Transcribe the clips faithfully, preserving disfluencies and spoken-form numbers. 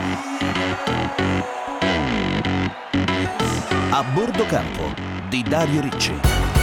A bordo campo di Dario Ricci.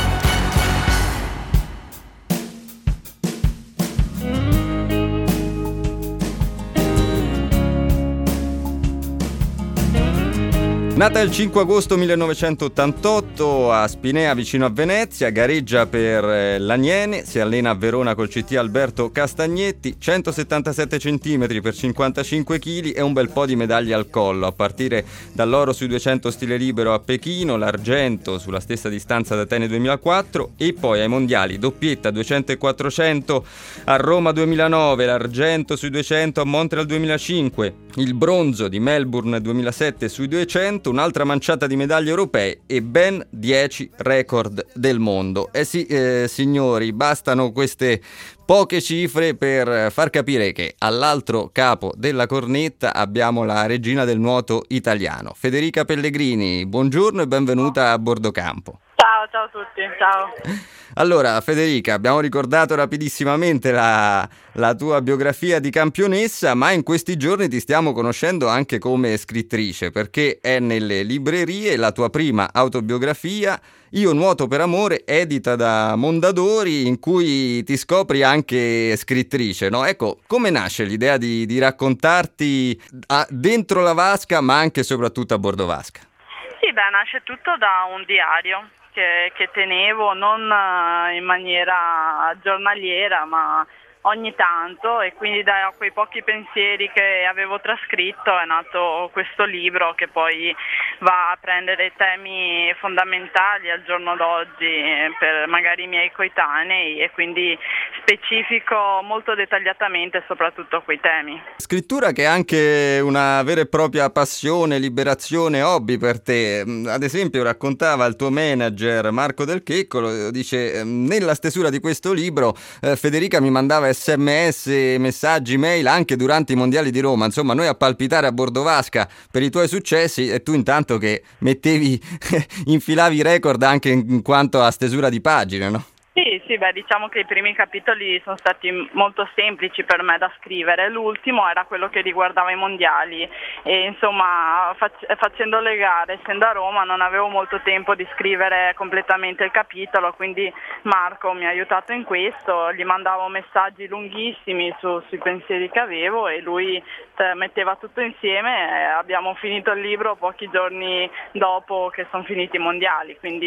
Nata il cinque agosto millenovecentottantotto a Spinea vicino a Venezia, gareggia per l'Aniene, si allena a Verona col C T Alberto Castagnetti, centosettantasette centimetri per cinquantacinque chili e un bel po' di medaglie al collo, a partire dall'oro sui duecento stile libero a Pechino, l'argento sulla stessa distanza ad Atene duemilaquattro e poi ai mondiali doppietta duecento e quattrocento a Roma duemilanove, l'argento sui duecento a Montreal duemilacinque, il bronzo di Melbourne duemilasette sui duecento, un'altra manciata di medaglie europee e ben dieci record del mondo. Eh sì, eh, signori, bastano queste poche cifre per far capire che all'altro capo della cornetta abbiamo la regina del nuoto italiano, Federica Pellegrini. Buongiorno e benvenuta a bordo campo. Ciao, ciao a tutti, ciao. Allora, Federica, abbiamo ricordato rapidissimamente la, la tua biografia di campionessa, ma in questi giorni ti stiamo conoscendo anche come scrittrice, perché è nelle librerie la tua prima autobiografia, Io nuoto per amore, edita da Mondadori, in cui ti scopri anche scrittrice, no? Ecco, come nasce l'idea di, di raccontarti a, dentro la vasca, ma anche e soprattutto a bordo vasca? Sì, beh, nasce tutto da un diario che, che tenevo non in maniera giornaliera, ma ogni tanto, e quindi da quei pochi pensieri che avevo trascritto è nato questo libro che poi va a prendere temi fondamentali al giorno d'oggi per magari i miei coetanei e quindi specifico molto dettagliatamente soprattutto quei temi. Scrittura che è anche una vera e propria passione, liberazione, hobby per te. Ad esempio raccontava il tuo manager Marco Del Checcolo, dice: nella stesura di questo libro eh, Federica mi mandava sms, messaggi, mail anche durante i mondiali di Roma, insomma noi a palpitare a bordo vasca per i tuoi successi e tu intanto che mettevi infilavi i record anche in quanto a stesura di pagine, no? Sì, sì, beh, diciamo che i primi capitoli sono stati molto semplici per me da scrivere, l'ultimo era quello che riguardava i mondiali e insomma fac- facendo le gare, essendo a Roma non avevo molto tempo di scrivere completamente il capitolo, quindi Marco mi ha aiutato in questo, gli mandavo messaggi lunghissimi su, sui pensieri che avevo e lui t- metteva tutto insieme e abbiamo finito il libro pochi giorni dopo che sono finiti i mondiali, quindi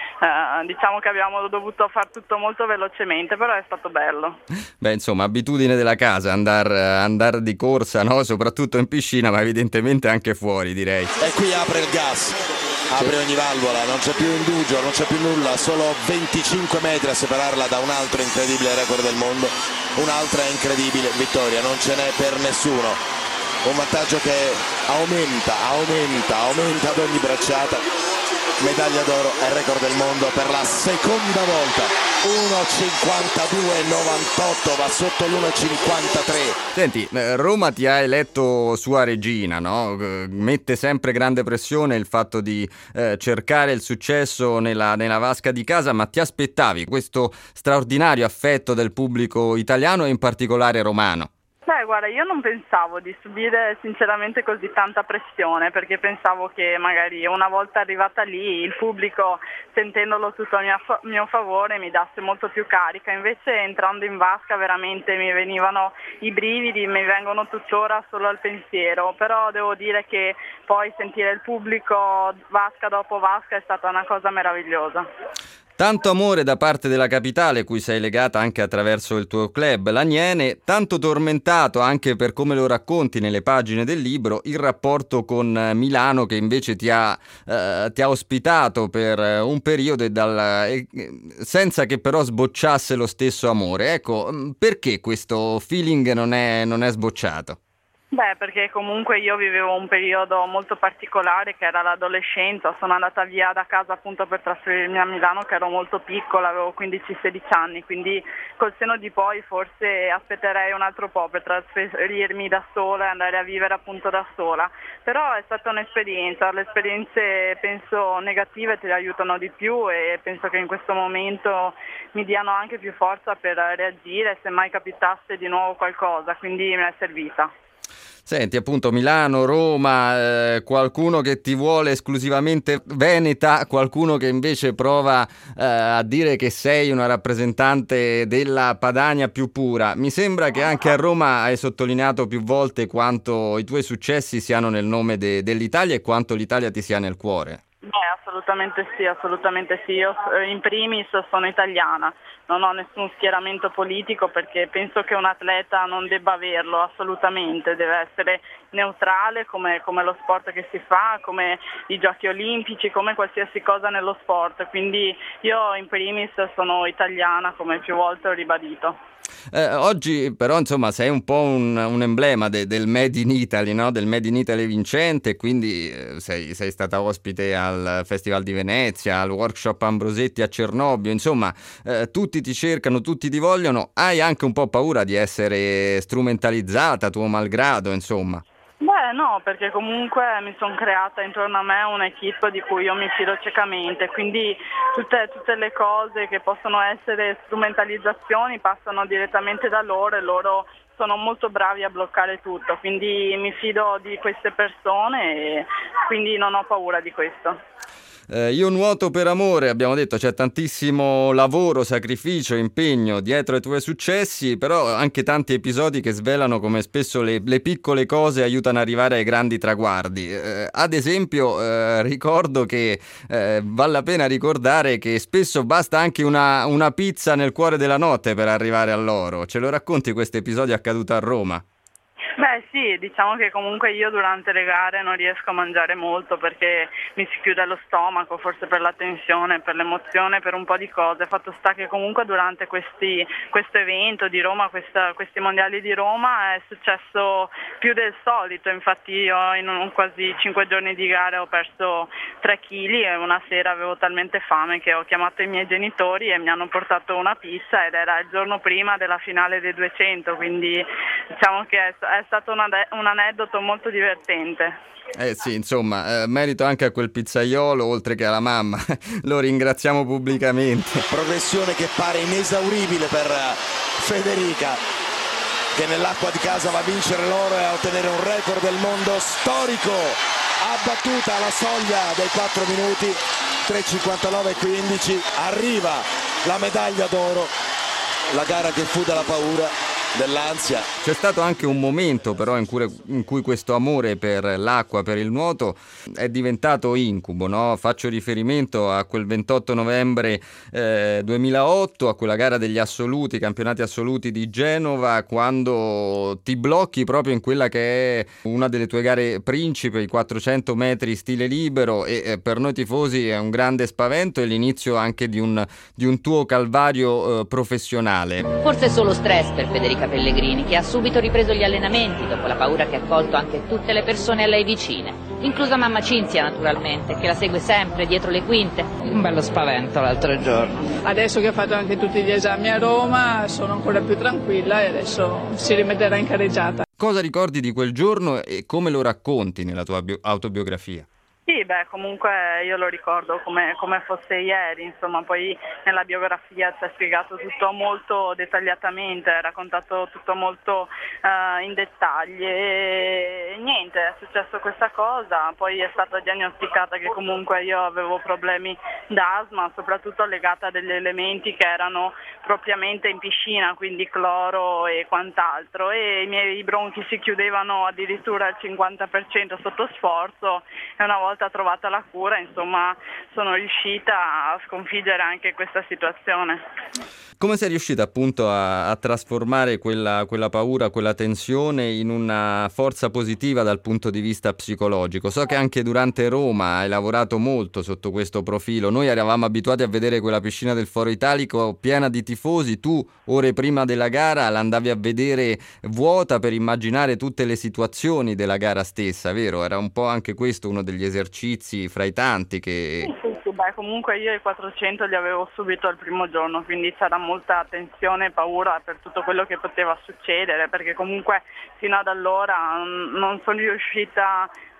eh, diciamo che abbiamo dovuto far tutto molto velocemente, però è stato bello. Beh, insomma, abitudine della casa, andare andar di corsa, no? Soprattutto in piscina, ma evidentemente anche fuori, direi. E qui apre il gas, apre ogni valvola, non c'è più indugio, non c'è più nulla, solo venticinque metri a separarla da un altro incredibile record del mondo, un'altra incredibile vittoria, non ce n'è per nessuno. Un vantaggio che aumenta, aumenta, aumenta ad ogni bracciata. Medaglia d'oro e record del mondo per la seconda volta. uno cinquantadue novantotto, va sotto l'uno cinquantatré. Senti, Roma ti ha eletto sua regina, no? Mette sempre grande pressione il fatto di eh, cercare il successo nella, nella vasca di casa, ma ti aspettavi questo straordinario affetto del pubblico italiano e in particolare romano? Beh, guarda, io non pensavo di subire sinceramente così tanta pressione, perché pensavo che magari una volta arrivata lì il pubblico, sentendolo tutto a mio, fa- mio favore, mi dasse molto più carica. Invece entrando in vasca veramente mi venivano i brividi, mi vengono tuttora solo al pensiero, però devo dire che poi sentire il pubblico vasca dopo vasca è stata una cosa meravigliosa. Tanto amore da parte della capitale, cui sei legata anche attraverso il tuo club, l'Aniene, tanto tormentato anche per come lo racconti nelle pagine del libro, il rapporto con Milano che invece ti ha, eh, ti ha ospitato per un periodo e dal, eh, senza che però sbocciasse lo stesso amore. Ecco, perché questo feeling non è, non è sbocciato? Beh, perché comunque io vivevo un periodo molto particolare che era l'adolescenza, sono andata via da casa appunto per trasferirmi a Milano che ero molto piccola, avevo quindici sedici anni, quindi col seno di poi forse aspetterei un altro po' per trasferirmi da sola e andare a vivere appunto da sola, però è stata un'esperienza, le esperienze penso negative ti aiutano di più e penso che in questo momento mi diano anche più forza per reagire se mai capitasse di nuovo qualcosa, quindi mi è servita. Senti, appunto, Milano, Roma, eh, qualcuno che ti vuole esclusivamente veneta, qualcuno che invece prova eh, a dire che sei una rappresentante della Padania più pura. Mi sembra che anche a Roma hai sottolineato più volte quanto i tuoi successi siano nel nome de- dell'Italia e quanto l'Italia ti sia nel cuore. Beh, assolutamente sì, assolutamente sì. Io eh, in primis sono italiana, non ho nessun schieramento politico perché penso che un atleta non debba averlo assolutamente, deve essere neutrale come, come lo sport che si fa, come i giochi olimpici, come qualsiasi cosa nello sport. Quindi io in primis sono italiana, come più volte ho ribadito. Eh, oggi però insomma sei un po' un, un emblema de- del Made in Italy, no? Del Made in Italy vincente, quindi eh, sei, sei stata ospite al Festival di Venezia, al workshop Ambrosetti a Cernobbio, insomma eh, tutti ti cercano, tutti ti vogliono, hai anche un po' paura di essere strumentalizzata, tuo malgrado, insomma. Beh no, perché comunque mi sono creata intorno a me un'equipe di cui io mi fido ciecamente, quindi tutte, tutte le cose che possono essere strumentalizzazioni passano direttamente da loro e loro sono molto bravi a bloccare tutto, quindi mi fido di queste persone e quindi non ho paura di questo. Eh, io nuoto per amore, abbiamo detto, c'è tantissimo lavoro, sacrificio, impegno dietro ai tuoi successi, però anche tanti episodi che svelano come spesso le, le piccole cose aiutano ad arrivare ai grandi traguardi. Eh, ad esempio, eh, ricordo che eh, vale la pena ricordare che spesso basta anche una, una pizza nel cuore della notte per arrivare all'oro. Ce lo racconti questo episodio accaduto a Roma? Beh sì, diciamo che comunque io durante le gare non riesco a mangiare molto perché mi si chiude lo stomaco, forse per la tensione, per l'emozione, per un po' di cose. Fatto sta che comunque durante questi, questo evento di Roma, questa, questi mondiali di Roma è successo più del solito, infatti io in un, quasi cinque giorni di gare ho perso tre chili e una sera avevo talmente fame che ho chiamato i miei genitori e mi hanno portato una pizza ed era il giorno prima della finale dei duecento, quindi diciamo che è, è È stato un, ade- un aneddoto molto divertente. Eh sì, insomma, eh, merito anche a quel pizzaiolo, oltre che alla mamma. Lo ringraziamo pubblicamente. Progressione che pare inesauribile per Federica, che nell'acqua di casa va a vincere l'oro e a ottenere un record del mondo storico. Ha battuta la soglia dei quattro minuti, tre cinquantanove quindici. Arriva la medaglia d'oro, la gara che fu dalla paura, dell'ansia. C'è stato anche un momento però in cui, in cui questo amore per l'acqua, per il nuoto è diventato incubo, no? Faccio riferimento a quel ventotto novembre eh, duemilaotto, a quella gara degli assoluti, campionati assoluti di Genova, quando ti blocchi proprio in quella che è una delle tue gare principe, i quattrocento metri stile libero, e eh, per noi tifosi è un grande spavento e l'inizio anche di un, di un tuo calvario eh, professionale. Forse solo stress per Federica Pellegrini, che ha subito ripreso gli allenamenti dopo la paura che ha colto anche tutte le persone a lei vicine, inclusa mamma Cinzia naturalmente, che la segue sempre dietro le quinte. Un bello spavento l'altro giorno. Adesso che ho fatto anche tutti gli esami a Roma sono ancora più tranquilla e adesso si rimetterà in carreggiata. Cosa ricordi di quel giorno e come lo racconti nella tua bio- autobiografia? Sì, beh, comunque io lo ricordo come, come fosse ieri, insomma, poi nella biografia ci è spiegato tutto molto dettagliatamente, è raccontato tutto molto uh, in dettagli e, e niente, è successo questa cosa, poi è stata diagnosticata che comunque io avevo problemi d'asma, soprattutto legata a degli elementi che erano propriamente in piscina, quindi cloro e quant'altro, e i miei bronchi si chiudevano addirittura al cinquanta per cento sotto sforzo e una volta trovata la cura, insomma, sono riuscita a sconfiggere anche questa situazione. Come sei riuscita appunto a, a trasformare quella, quella paura, quella tensione in una forza positiva dal punto di vista psicologico? So che anche durante Roma hai lavorato molto sotto questo profilo. Noi eravamo abituati a vedere quella piscina del Foro Italico piena di tifosi, tu ore prima della gara l'andavi a vedere vuota per immaginare tutte le situazioni della gara stessa, vero? Era un po' anche questo uno degli esercizi fra i tanti che... Sì, sì, sì, beh, comunque io i quattrocento li avevo subito al primo giorno, quindi c'era molta tensione e paura per tutto quello che poteva succedere, perché comunque fino ad allora non sono riuscita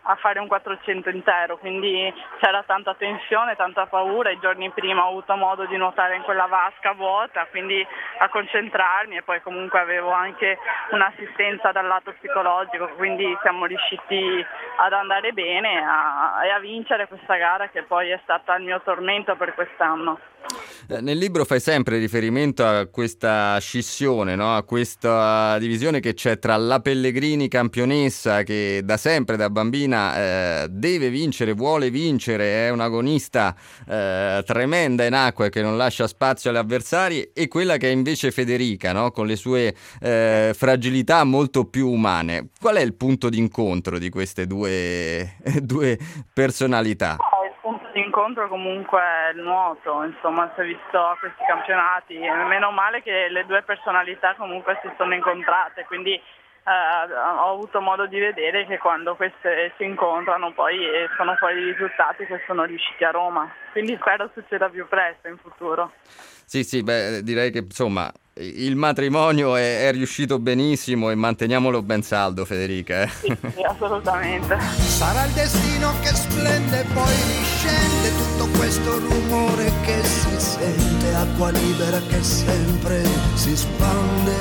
a fare un quattrocento intero, quindi c'era tanta tensione, tanta paura. I giorni prima ho avuto modo di nuotare in quella vasca vuota, quindi a concentrarmi, e poi comunque avevo anche un'assistenza dal lato psicologico, quindi siamo riusciti ad andare bene a, e a vincere questa gara, che poi è stata il mio tormento per quest'anno. Nel libro fai sempre riferimento a questa scissione, no? A questa divisione che c'è tra la Pellegrini campionessa, che da sempre, da bambina, eh, deve vincere, vuole vincere, è un'agonista eh, tremenda in acqua che non lascia spazio alle avversarie, e quella che è invece Federica, no? Con le sue eh, fragilità molto più umane. Qual è il punto d'incontro di queste due, due personalità? L'incontro comunque è il nuoto, insomma, si è visto a questi campionati, meno male che le due personalità comunque si sono incontrate, quindi eh, ho avuto modo di vedere che quando queste si incontrano poi escono fuori i risultati che sono riusciti a Roma, quindi spero succeda più presto in futuro. Sì, sì, beh, direi che insomma il matrimonio è, è riuscito benissimo, e manteniamolo ben saldo, Federica. Eh? Sì, sì, assolutamente. Sarà il destino che splende, poi riscende tutto questo rumore che si sente, acqua libera che sempre si spande.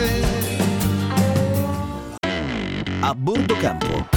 A bordo campo.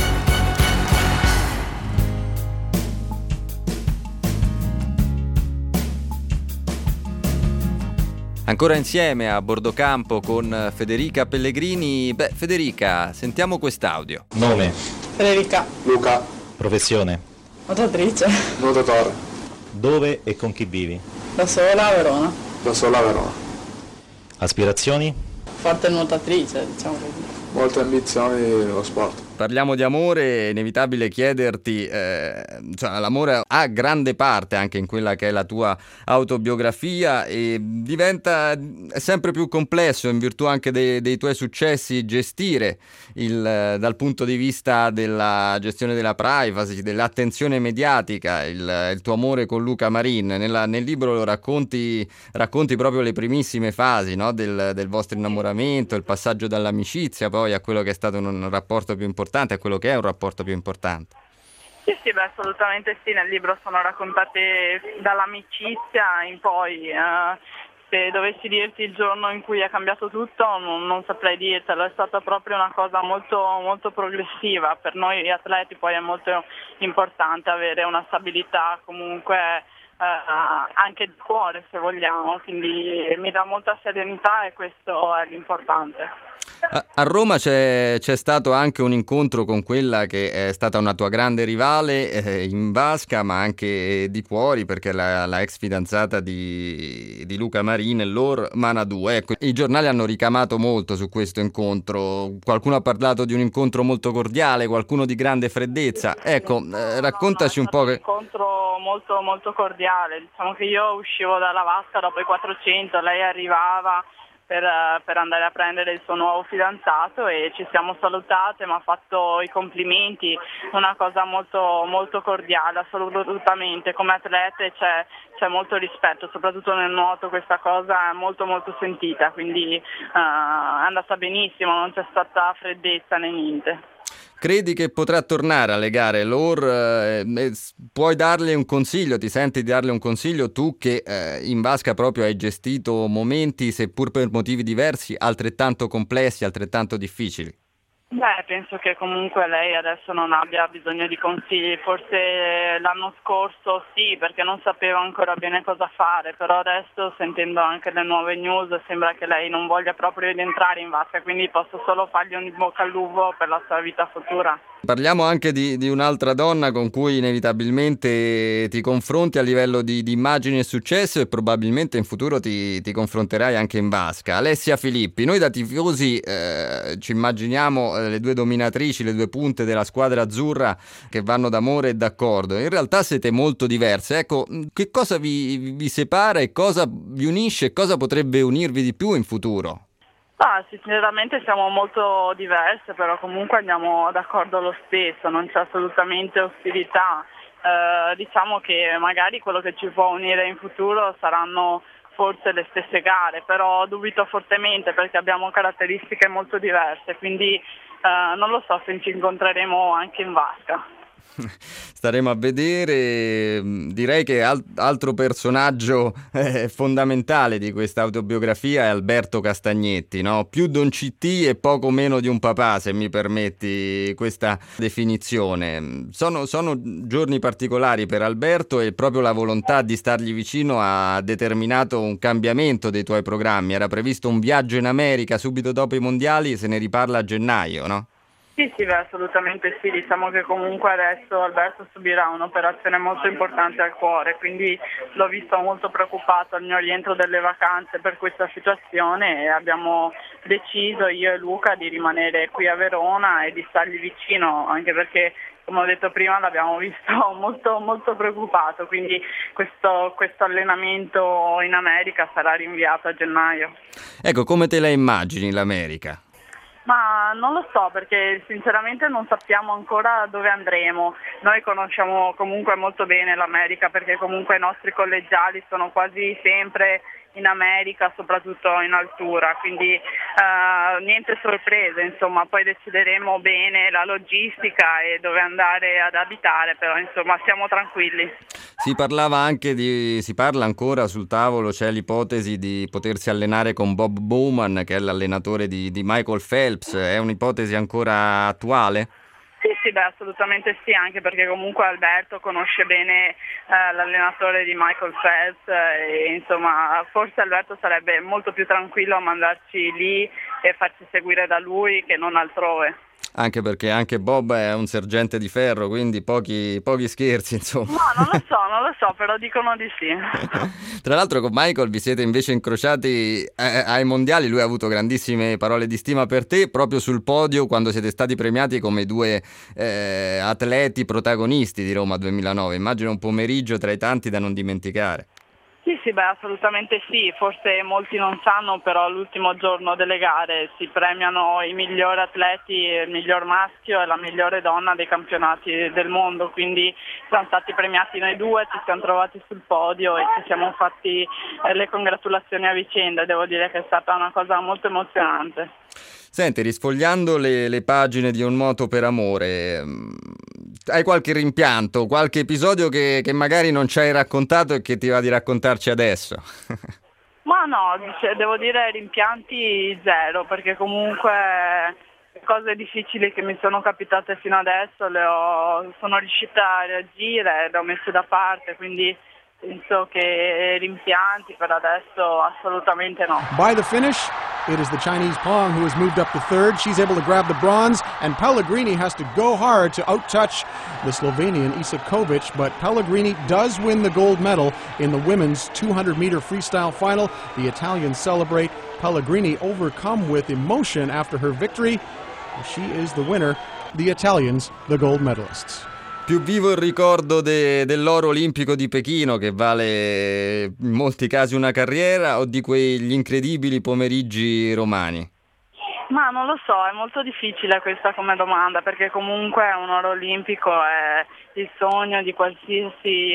Ancora insieme a bordo campo con Federica Pellegrini. Beh, Federica, sentiamo quest'audio. Nome? Federica. Luca. Professione? Nuotatrice. Nuotatore. Dove e con chi vivi? Da sola a Verona. Da sola a Verona. Aspirazioni? Forte nuotatrice, diciamo così. Molte ambizioni nello sport. Parliamo di amore, è inevitabile chiederti, eh, cioè, l'amore ha grande parte anche in quella che è la tua autobiografia, e diventa sempre più complesso, in virtù anche dei, dei tuoi successi, gestire il, dal punto di vista della gestione della privacy, dell'attenzione mediatica, il, il tuo amore con Luca Marin. Nella, nel libro lo racconti, racconti proprio le primissime fasi, no? del, del vostro innamoramento, il passaggio dall'amicizia poi a quello che è stato un, un rapporto più importante, a quello che è un rapporto più importante. Sì, sì, beh, assolutamente sì, nel libro sono raccontate dall'amicizia in poi. Eh, se dovessi dirti il giorno in cui è cambiato tutto, non, non saprei dirtelo, è stata proprio una cosa molto, molto progressiva. Per noi atleti poi è molto importante avere una stabilità comunque eh, anche di cuore, se vogliamo, quindi mi dà molta serenità, e questo è l'importante. A, a Roma c'è, c'è stato anche un incontro con quella che è stata una tua grande rivale eh, in vasca, ma anche di fuori, perché la, la ex fidanzata di, di Luca Marin, Laure Manadou. Ecco, i giornali hanno ricamato molto su questo incontro. Qualcuno ha parlato di un incontro molto cordiale, qualcuno di grande freddezza. Ecco, eh, raccontaci un po' che... Un incontro molto, molto cordiale. Diciamo che io uscivo dalla vasca dopo i quattrocento, lei arrivava Per, per andare a prendere il suo nuovo fidanzato, e ci siamo salutate, mi ha fatto i complimenti, una cosa molto, molto cordiale, assolutamente. Come atlete c'è, c'è molto rispetto, soprattutto nel nuoto questa cosa è molto molto sentita, quindi uh, è andata benissimo, non c'è stata freddezza né niente. Credi che potrà tornare alle gare Laure? Eh, puoi darle un consiglio? Ti senti di darle un consiglio, tu che eh, in vasca proprio hai gestito momenti, seppur per motivi diversi, altrettanto complessi, altrettanto difficili? Beh, penso che comunque lei adesso non abbia bisogno di consigli, forse l'anno scorso sì, perché non sapeva ancora bene cosa fare, però adesso, sentendo anche le nuove news, sembra che lei non voglia proprio entrare in vasca, quindi posso solo fargli un bocca al lupo per la sua vita futura. Parliamo anche di, di un'altra donna con cui inevitabilmente ti confronti a livello di, di immagine e successo, e probabilmente in futuro ti, ti confronterai anche in vasca. Alessia Filippi. Noi da tifosi eh, ci immaginiamo eh, le due dominatrici, le due punte della squadra azzurra che vanno d'amore e d'accordo. In realtà siete molto diverse. Ecco, che cosa vi, vi separa e cosa vi unisce e cosa potrebbe unirvi di più in futuro? Ah, sinceramente siamo molto diverse, però comunque andiamo d'accordo lo stesso, non c'è assolutamente ostilità. Eh, diciamo che magari quello che ci può unire in futuro saranno forse le stesse gare, però dubito fortemente perché abbiamo caratteristiche molto diverse, quindi uh, non lo so se ci incontreremo anche in vasca. Staremo a vedere. Direi che al- altro personaggio eh, fondamentale di questa autobiografia è Alberto Castagnetti, no? Più Don Cittì e poco meno di un papà, se mi permetti questa definizione. Sono, sono giorni particolari per Alberto e proprio la volontà di stargli vicino ha determinato un cambiamento dei tuoi programmi. Era previsto un viaggio in America subito dopo i mondiali, se ne riparla a gennaio, no? Sì, sì, beh, assolutamente sì, diciamo che comunque adesso Alberto subirà un'operazione molto importante al cuore, quindi l'ho visto molto preoccupato al mio rientro delle vacanze per questa situazione e abbiamo deciso io e Luca di rimanere qui a Verona e di stargli vicino, anche perché come ho detto prima l'abbiamo visto molto, molto preoccupato, quindi questo, questo allenamento in America sarà rinviato a gennaio. Ecco, come te la immagini l'America? Ma non lo so perché sinceramente non sappiamo ancora dove andremo. Noi conosciamo comunque molto bene l'America perché comunque i nostri collegiali sono quasi sempre in America, soprattutto in altura, quindi uh, niente sorprese, insomma, poi decideremo bene la logistica e dove andare ad abitare, però insomma siamo tranquilli. Si parlava anche di, si parla ancora sul tavolo, c'è l'ipotesi di potersi allenare con Bob Bowman, che è l'allenatore di, di Michael Phelps, è un'ipotesi ancora attuale? Sì, sì, beh, assolutamente sì, anche perché comunque Alberto conosce bene eh, l'allenatore di Michael Phelps eh, e insomma forse Alberto sarebbe molto più tranquillo a mandarci lì e farci seguire da lui che non altrove. Anche perché anche Bob è un sergente di ferro, quindi pochi, pochi scherzi, insomma. No, non lo so, non lo so, però dicono di sì. Tra l'altro con Michael vi siete invece incrociati eh, ai mondiali, lui ha avuto grandissime parole di stima per te, proprio sul podio quando siete stati premiati come due eh, atleti protagonisti di Roma duemilanove. Immagino un pomeriggio tra i tanti da non dimenticare. Sì, sì, beh, assolutamente sì, forse molti non sanno, però l'ultimo giorno delle gare si premiano i migliori atleti, il miglior maschio e la migliore donna dei campionati del mondo, quindi siamo stati premiati noi due, ci siamo trovati sul podio e ci siamo fatti eh, le congratulazioni a vicenda, devo dire che è stata una cosa molto emozionante. Senti, risfogliando le, le pagine di Un moto per amore, hai qualche rimpianto, qualche episodio che, che magari non ci hai raccontato e che ti va di raccontarci adesso? Ma no, devo dire rimpianti zero, perché comunque le cose difficili che mi sono capitate fino adesso le ho, sono riuscita a reagire, le ho messe da parte, quindi penso che rimpianti per adesso assolutamente no. By the finish, it is the Chinese Peng who has moved up to third. She's able to grab the bronze, and Pellegrini has to go hard to outtouch the Slovenian Isakovic, but Pellegrini does win the gold medal in the women's two hundred meter freestyle final. The Italians celebrate. Pellegrini overcome with emotion after her victory. She is the winner. The Italians, the gold medalists. Più vivo il ricordo de, dell'oro olimpico di Pechino, che vale in molti casi una carriera, o di quegli incredibili pomeriggi romani? Ma non lo so, è molto difficile questa come domanda, perché comunque un oro olimpico è il sogno di qualsiasi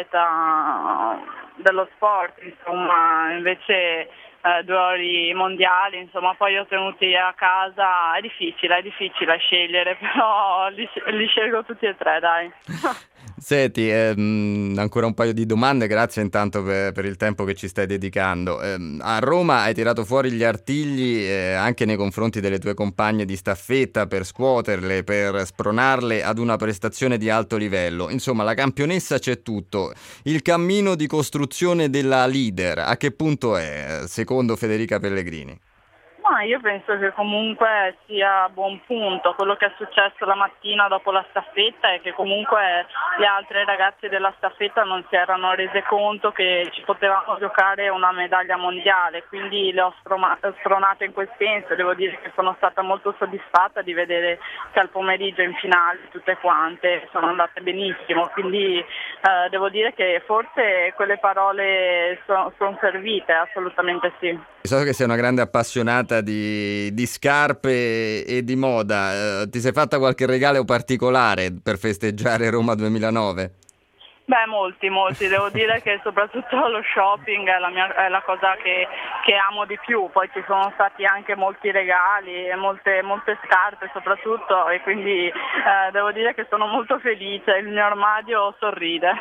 atleta dello sport, insomma, invece eh, due ori mondiali, insomma, poi ho tenuti a casa, è difficile, è difficile scegliere, però li, li scelgo tutti e tre, dai. Senti, ehm, ancora un paio di domande, grazie intanto per, per il tempo che ci stai dedicando. Eh, a Roma hai tirato fuori gli artigli eh, anche nei confronti delle tue compagne di staffetta per scuoterle, per spronarle ad una prestazione di alto livello. Insomma, la campionessa c'è tutto. Il cammino di costruzione della leader, a che punto è, secondo Federica Pellegrini? Ma io penso che comunque sia a buon punto. Quello che è successo la mattina dopo la staffetta è che comunque le altre ragazze della staffetta non si erano rese conto che ci potevamo giocare una medaglia mondiale, quindi le ho spronate in quel senso. Devo dire che sono stata molto soddisfatta di vedere che al pomeriggio in finale tutte quante sono andate benissimo, quindi eh, devo dire che forse quelle parole sono son servite, assolutamente sì. So che sei una grande appassionata di, di scarpe e di moda. Eh, ti sei fatta qualche regalo particolare per festeggiare Roma duemilanove? Beh, molti, molti. Devo dire che soprattutto lo shopping è la, mia, è la cosa che, che amo di più. Poi ci sono stati anche molti regali e molte, molte scarpe soprattutto, e quindi eh, devo dire che sono molto felice. Il mio armadio sorride.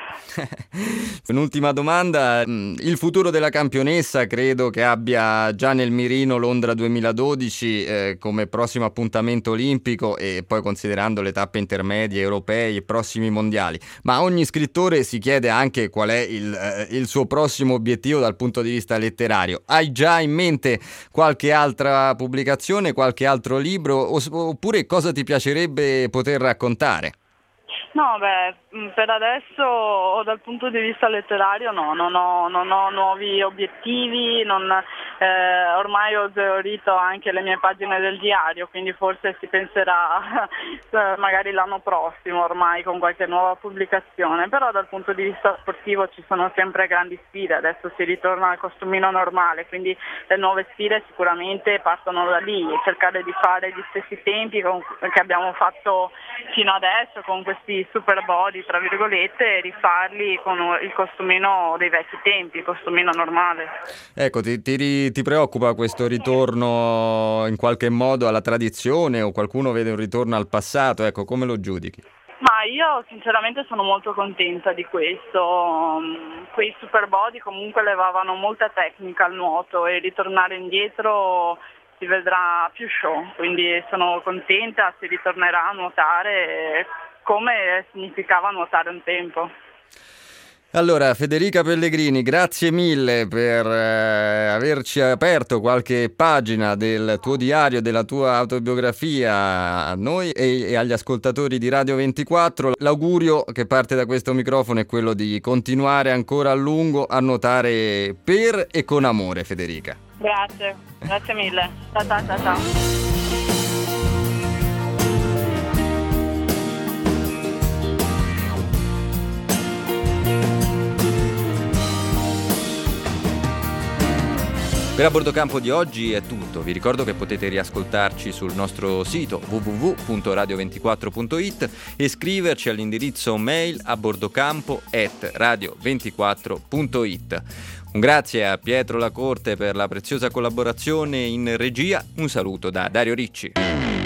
Un'ultima domanda. Il futuro della campionessa credo che abbia già nel mirino Londra duemiladodici eh, come prossimo appuntamento olimpico, e poi considerando le tappe intermedie, europei e prossimi mondiali. Ma ogni scrittore si chiede anche qual è il, eh, il suo prossimo obiettivo dal punto di vista letterario. Hai già in mente qualche altra pubblicazione, qualche altro libro, oppure cosa ti piacerebbe poter raccontare? No, beh, per adesso dal punto di vista letterario no, non ho, non ho nuovi obiettivi, non, eh, ormai ho esaurito anche le mie pagine del diario, quindi forse si penserà magari l'anno prossimo ormai con qualche nuova pubblicazione, però dal punto di vista sportivo ci sono sempre grandi sfide, adesso si ritorna al costumino normale, quindi le nuove sfide sicuramente partono da lì, cercare di fare gli stessi tempi con, che abbiamo fatto fino adesso con questi super body tra virgolette, e rifarli con il costumino dei vecchi tempi, il costumino normale. Ecco, ti, ti, ti preoccupa questo ritorno in qualche modo alla tradizione, o qualcuno vede un ritorno al passato? Ecco, come lo giudichi? Ma io sinceramente sono molto contenta di questo. Quei super body comunque levavano molta tecnica al nuoto, e ritornare indietro si vedrà più show, quindi sono contenta, si ritornerà a nuotare come significava nuotare un tempo. Allora, Federica Pellegrini, grazie mille per eh, averci aperto qualche pagina del tuo diario, della tua autobiografia a noi e, e agli ascoltatori di Radio ventiquattro. L'augurio che parte da questo microfono è quello di continuare ancora a lungo a nuotare per e con amore, Federica. Grazie, grazie mille. Ciao ciao ciao ciao. Per A Bordo Campo di oggi è tutto, vi ricordo che potete riascoltarci sul nostro sito w w w punto radio ventiquattro punto i t e scriverci all'indirizzo mail a bordocampo chiocciola radio ventiquattro punto i t. Un grazie a Pietro Lacorte per la preziosa collaborazione in regia, un saluto da Dario Ricci.